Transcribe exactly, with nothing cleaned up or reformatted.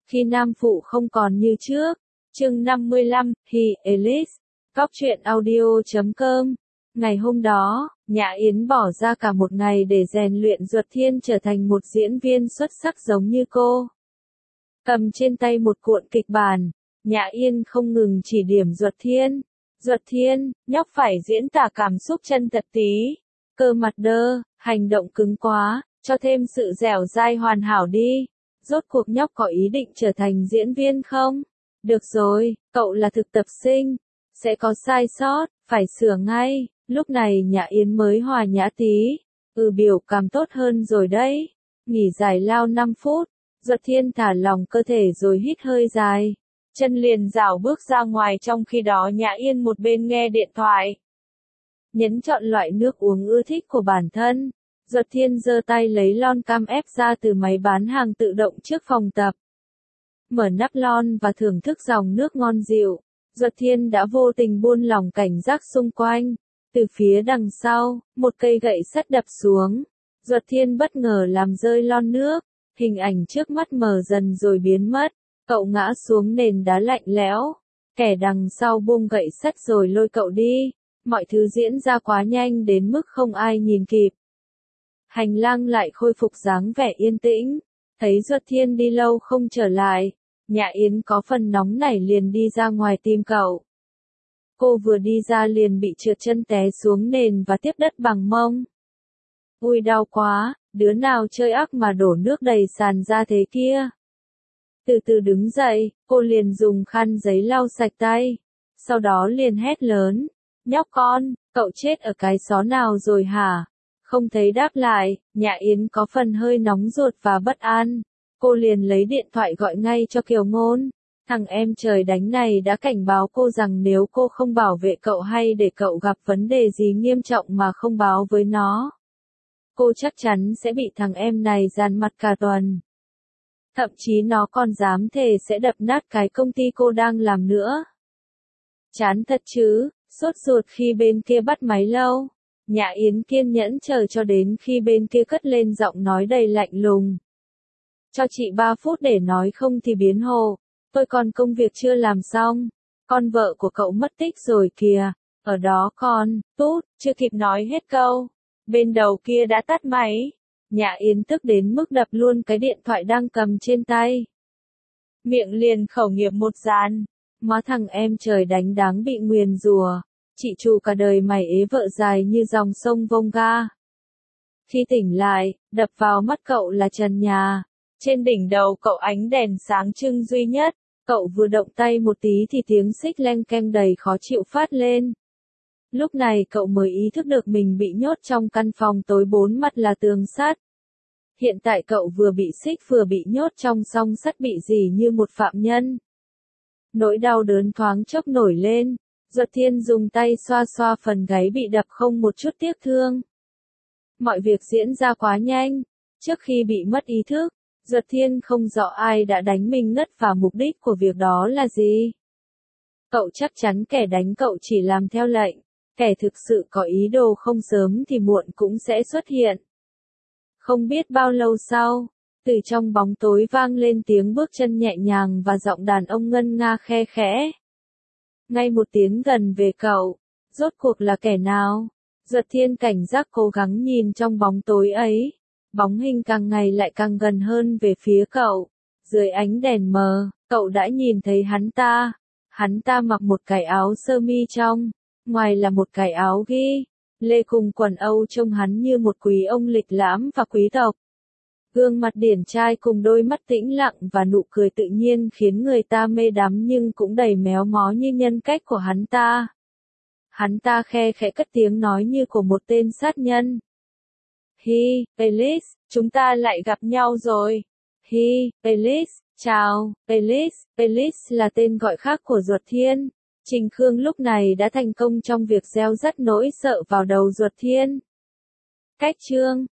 Khi nam phụ không còn như trước. Chương năm mươi lăm, He, Elise. Góc truyện audio chấm com. Ngày hôm đó, Nhã Yến bỏ ra cả một ngày để rèn luyện Duật Thiên trở thành một diễn viên xuất sắc giống như cô. Cầm trên tay một cuộn kịch bản, Nhã Yên không ngừng chỉ điểm Duật Thiên. Duật Thiên, nhóc phải diễn tả cảm xúc chân thật tí. Cơ mặt đơ, hành động cứng quá, cho thêm sự dẻo dai hoàn hảo đi. Rốt cuộc nhóc có ý định trở thành diễn viên không? Được rồi, cậu là thực tập sinh. Sẽ có sai sót, phải sửa ngay. Lúc này Nhã Yến mới hòa nhã tí. Ừ, biểu cảm tốt hơn rồi đấy. Nghỉ giải lao năm phút. Duật Thiên thả lỏng cơ thể rồi hít hơi dài. Chân liền rảo bước ra ngoài, trong khi đó Nhã Yên một bên nghe điện thoại. Nhấn chọn loại nước uống ưa thích của bản thân. Duật Thiên giơ tay lấy lon cam ép ra từ máy bán hàng tự động trước phòng tập. Mở nắp lon và thưởng thức dòng nước ngon dịu. Duật Thiên đã vô tình buông lỏng cảnh giác xung quanh. Từ phía đằng sau, một cây gậy sắt đập xuống. Duật Thiên bất ngờ làm rơi lon nước. Hình ảnh trước mắt mờ dần rồi biến mất. Cậu ngã xuống nền đá lạnh lẽo. Kẻ đằng sau buông gậy sắt rồi lôi cậu đi. Mọi thứ diễn ra quá nhanh đến mức không ai nhìn kịp. Hành lang lại khôi phục dáng vẻ yên tĩnh. Thấy Duật Thiên đi lâu không trở lại, Nhã Yến có phần nóng nảy liền đi ra ngoài tìm cậu. Cô vừa đi ra liền bị trượt chân té xuống nền và tiếp đất bằng mông. Ui, đau quá, đứa nào chơi ác mà đổ nước đầy sàn ra thế kia. Từ từ đứng dậy, cô liền dùng khăn giấy lau sạch tay. Sau đó liền hét lớn. Nhóc con, cậu chết ở cái xó nào rồi hả? Không thấy đáp lại, Nhã Yến có phần hơi nóng ruột và bất an. Cô liền lấy điện thoại gọi ngay cho Kiều Ngôn. Thằng em trời đánh này đã cảnh báo cô rằng nếu cô không bảo vệ cậu hay để cậu gặp vấn đề gì nghiêm trọng mà không báo với nó, cô chắc chắn sẽ bị thằng em này dàn mặt cả tuần. Thậm chí nó còn dám thề sẽ đập nát cái công ty cô đang làm nữa. Chán thật chứ, sốt ruột khi bên kia bắt máy lâu. Nhã Yến kiên nhẫn chờ cho đến khi bên kia cất lên giọng nói đầy lạnh lùng. Cho chị ba phút để nói không thì biến hồ. Tôi còn công việc chưa làm xong. Con vợ của cậu mất tích rồi kìa. Ở đó con, tút, chưa kịp nói hết câu. Bên đầu kia đã tắt máy. Nhã Yến tức đến mức đập luôn cái điện thoại đang cầm trên tay. Miệng liền khẩu nghiệp một dàn. Má thằng em trời đánh đáng bị nguyền rủa. Chị chủ cả đời mày ế vợ dài như dòng sông Volga. Khi tỉnh lại, đập vào mắt cậu là trần nhà. Trên đỉnh đầu cậu ánh đèn sáng trưng duy nhất. Cậu vừa động tay một tí thì tiếng xích leng keng đầy khó chịu phát lên. Lúc này cậu mới ý thức được mình bị nhốt trong căn phòng tối bốn mặt là tường sắt. Hiện tại cậu vừa bị xích vừa bị nhốt trong song sắt bị dỉ như một phạm nhân. Nỗi đau đớn thoáng chốc nổi lên. Duật Thiên dùng tay xoa xoa phần gáy bị đập không một chút tiếc thương. Mọi việc diễn ra quá nhanh. Trước khi bị mất ý thức, Duật Thiên không rõ ai đã đánh mình ngất và mục đích của việc đó là gì. Cậu chắc chắn kẻ đánh cậu chỉ làm theo lệnh. Kẻ thực sự có ý đồ không sớm thì muộn cũng sẽ xuất hiện. Không biết bao lâu sau, từ trong bóng tối vang lên tiếng bước chân nhẹ nhàng và giọng đàn ông ngân nga khe khẽ. Ngay một tiếng gần về cậu, rốt cuộc là kẻ nào? Duật Thiên cảnh giác cố gắng nhìn trong bóng tối ấy. Bóng hình càng ngày lại càng gần hơn về phía cậu. Dưới ánh đèn mờ, cậu đã nhìn thấy hắn ta. Hắn ta mặc một cái áo sơ mi trong, ngoài là một cái áo ghi lê cùng quần Âu, trông hắn như một quý ông lịch lãm và quý tộc. Gương mặt điển trai cùng đôi mắt tĩnh lặng và nụ cười tự nhiên khiến người ta mê đắm nhưng cũng đầy méo mó như nhân cách của hắn ta. Hắn ta khe khẽ cất tiếng nói như của một tên sát nhân. Hi, Elise, chúng ta lại gặp nhau rồi. Hi, Elise, chào, Elise. Elise là tên gọi khác của Duật Thiên. Trình Khương lúc này đã thành công trong việc gieo rắc nỗi sợ vào đầu Duật Thiên. Cách chương